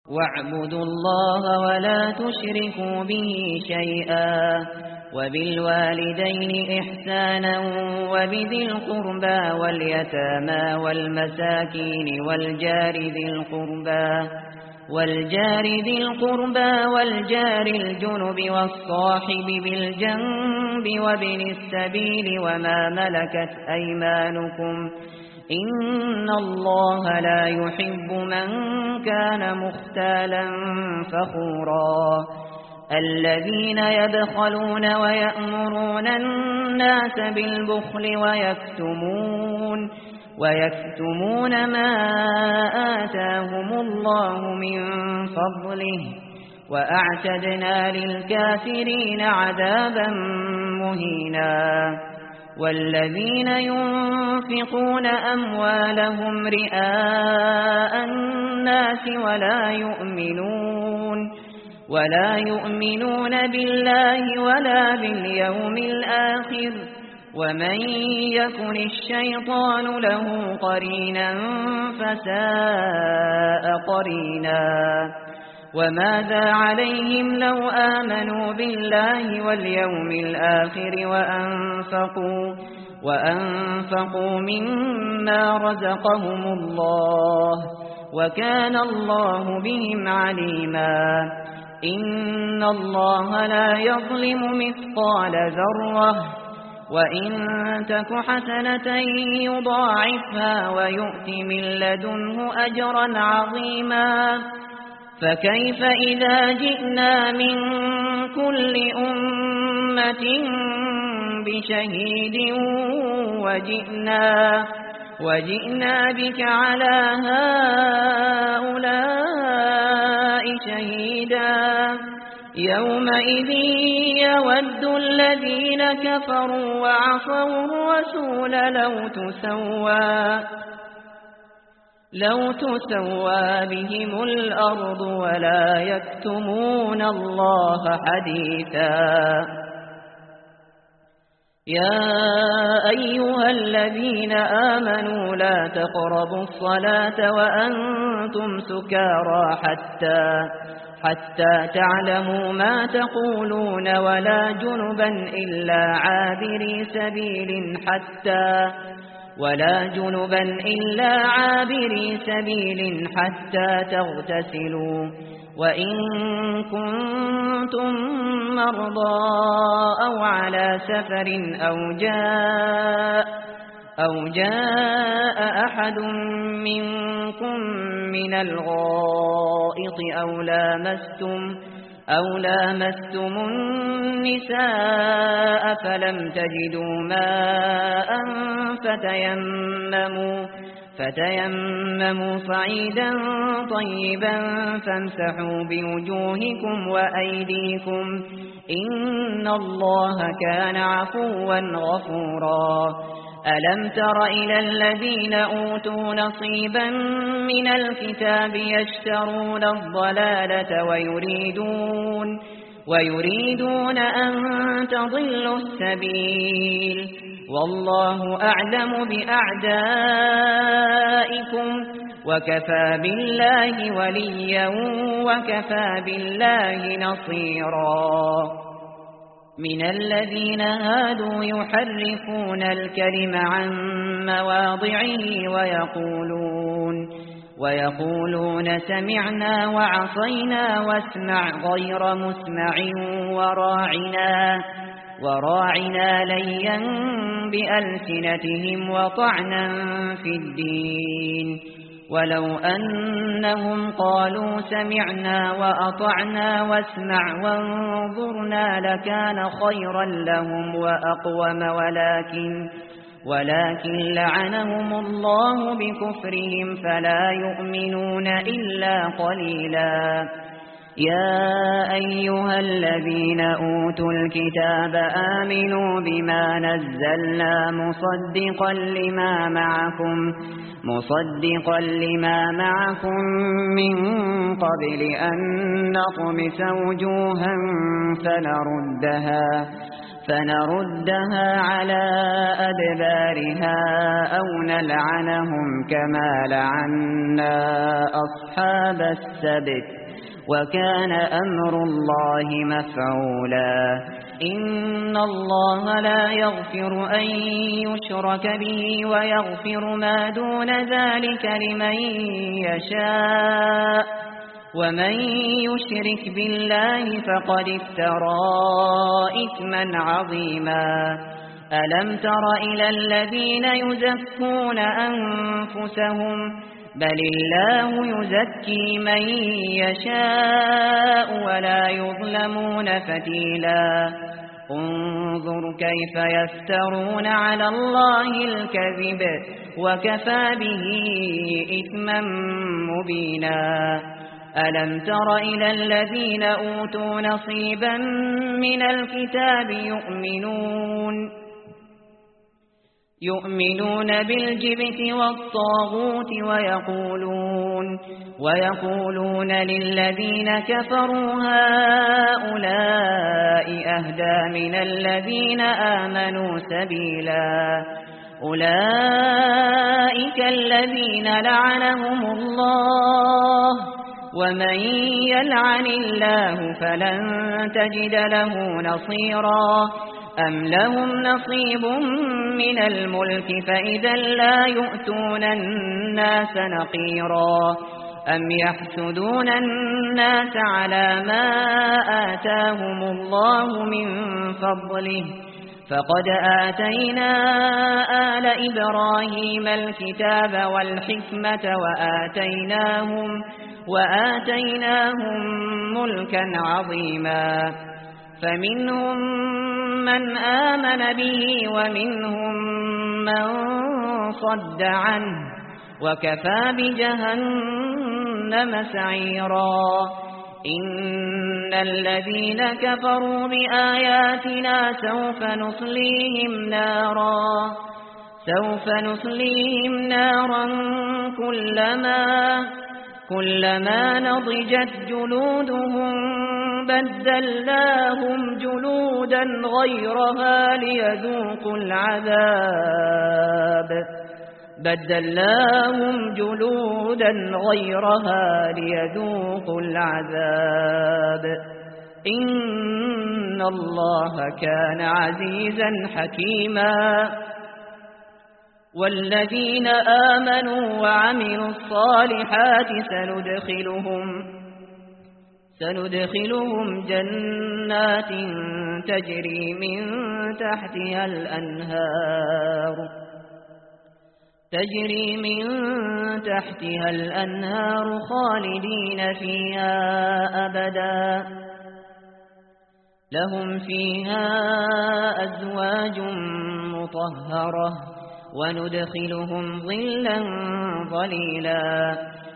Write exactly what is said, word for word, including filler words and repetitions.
واعبدوا الله ولا تشركوا به شيئا وبالوالدين إحسانا وبذي القربى واليتامى والمساكين والجار ذي القربى والجار ذي القربى والجار الجنب والصاحب بالجنب وابن السبيل وما ملكت أيمانكم إن الله لا يحب من كان مختالا فخورا الذين يبخلون ويأمرون الناس بالبخل ويكتمون ويكتمون ما آتاهم الله من فضله وأعتدنا للكافرين عذابا مهينا والذين ينفقون أموالهم رئاء الناس ولا يؤمنون ولا يؤمنون بالله ولا باليوم الآخر ومن يكن الشيطان له قرينا فساء قرينا وماذا عليهم لو آمنوا بالله واليوم الآخر وأنفقوا وأنفقوا مما رزقهم الله وكان الله بهم عليما إن الله لا يظلم مثقال ذرة وإن تك حسنة يضاعفها ويؤت من لدنه أجرا عظيما فكيف إذا جئنا من كل أمة بشهيد وجئنا, وجئنا بك على هؤلاء شهيدا يومئذ يود الذين كفروا وعصوا الرسول لو تسوى لو تسوى بهم الأرض ولا يكتمون الله حديثا يا أيها الذين آمنوا لا تقربوا الصلاة وأنتم سكارى حتى حتى تعلموا ما تقولون ولا جنبا إلا عابري سبيل حتى ولا جنبا إلا عابري سبيل حتى تغتسلوا وإن كنتم مرضى أو على سفر أو جاء أو جاء أحد منكم من الغائط أو لامستم أو لامستم النساء فلم تجدوا ماء فتيمموا فتيمموا صعيدا طيبا فامسحوا بوجوهكم وأيديكم إن الله كان عفوا غفورا ألم تر إلى الذين أوتوا نصيبا من الكتاب يشترون الضلالة ويريدون ويريدون أن تضلوا السبيل والله أعلم بأعدائكم وكفى بالله وليا وكفى بالله نصيرا من الذين هادوا يحرفون الكلم عن مواضعه ويقولون ويقولون سمعنا وعصينا واسمع غير مسمع وراعنا وراعنا ليا بألسنتهم وطعنا في الدين ولو أنهم قالوا سمعنا وأطعنا واسمع وانظرنا لكان خيرا لهم وأقوم ولكن ولكن لعنهم الله بكفرهم فلا يؤمنون إلا قليلا يا أيها الذين أوتوا الكتاب آمنوا بما نزلنا مصدقا لما معكم مصدقا لما معكم من قبل أن نطمس وجوها فنردها فنردها على أدبارها أو نلعنهم كما لعنا أصحاب السبت وكان أمر الله مفعولا إن الله لا يغفر أن يشرك به ويغفر ما دون ذلك لمن يشاء ومن يشرك بالله فقد افترى إثما عظيما ألم تر إلى الذين يزكون أنفسهم بل الله يزكي من يشاء ولا يظلمون فتيلا انظر كيف يفترون على الله الكذب وكفى به إثما مبينا ألم تر إلى الذين أوتوا نصيبا من الكتاب يؤمنون يؤمنون بالجبت والطاغوت ويقولون ويقولون للذين كفروا هؤلاء أهدى من الذين آمنوا سبيلا أولئك الذين لعنهم الله ومن يلعن الله فلن تجد له نصيرا أم لهم نصيب من الملك فإذا لا يؤتون الناس نقيرا أم يحسدون الناس على ما آتاهم الله من فضله فقد آتينا آل إبراهيم الكتاب والحكمة وآتيناهم وآتيناهم ملكا عظيما فمنهم من آمن به ومنهم من صد عنه وكفى بجهنم سعيرا إن الذين كفروا بآياتنا سوف نصليهم نارا سوف نصليهم نارا كلما كلما نضجت جلودهم بدلناهم جلودا غيرها ليذوقوا العذاب بدلناهم جلودا غيرها ليذوقوا العذاب إن الله كان عزيزا حكيما والذين آمنوا وعملوا الصالحات سندخلهم سندخلهم جنات تجري من تحتها الأنهار تجري من تحتها الأنهار خالدين فيها أبدا لهم فيها أزواج مطهرة وندخلهم ظلا ظليلا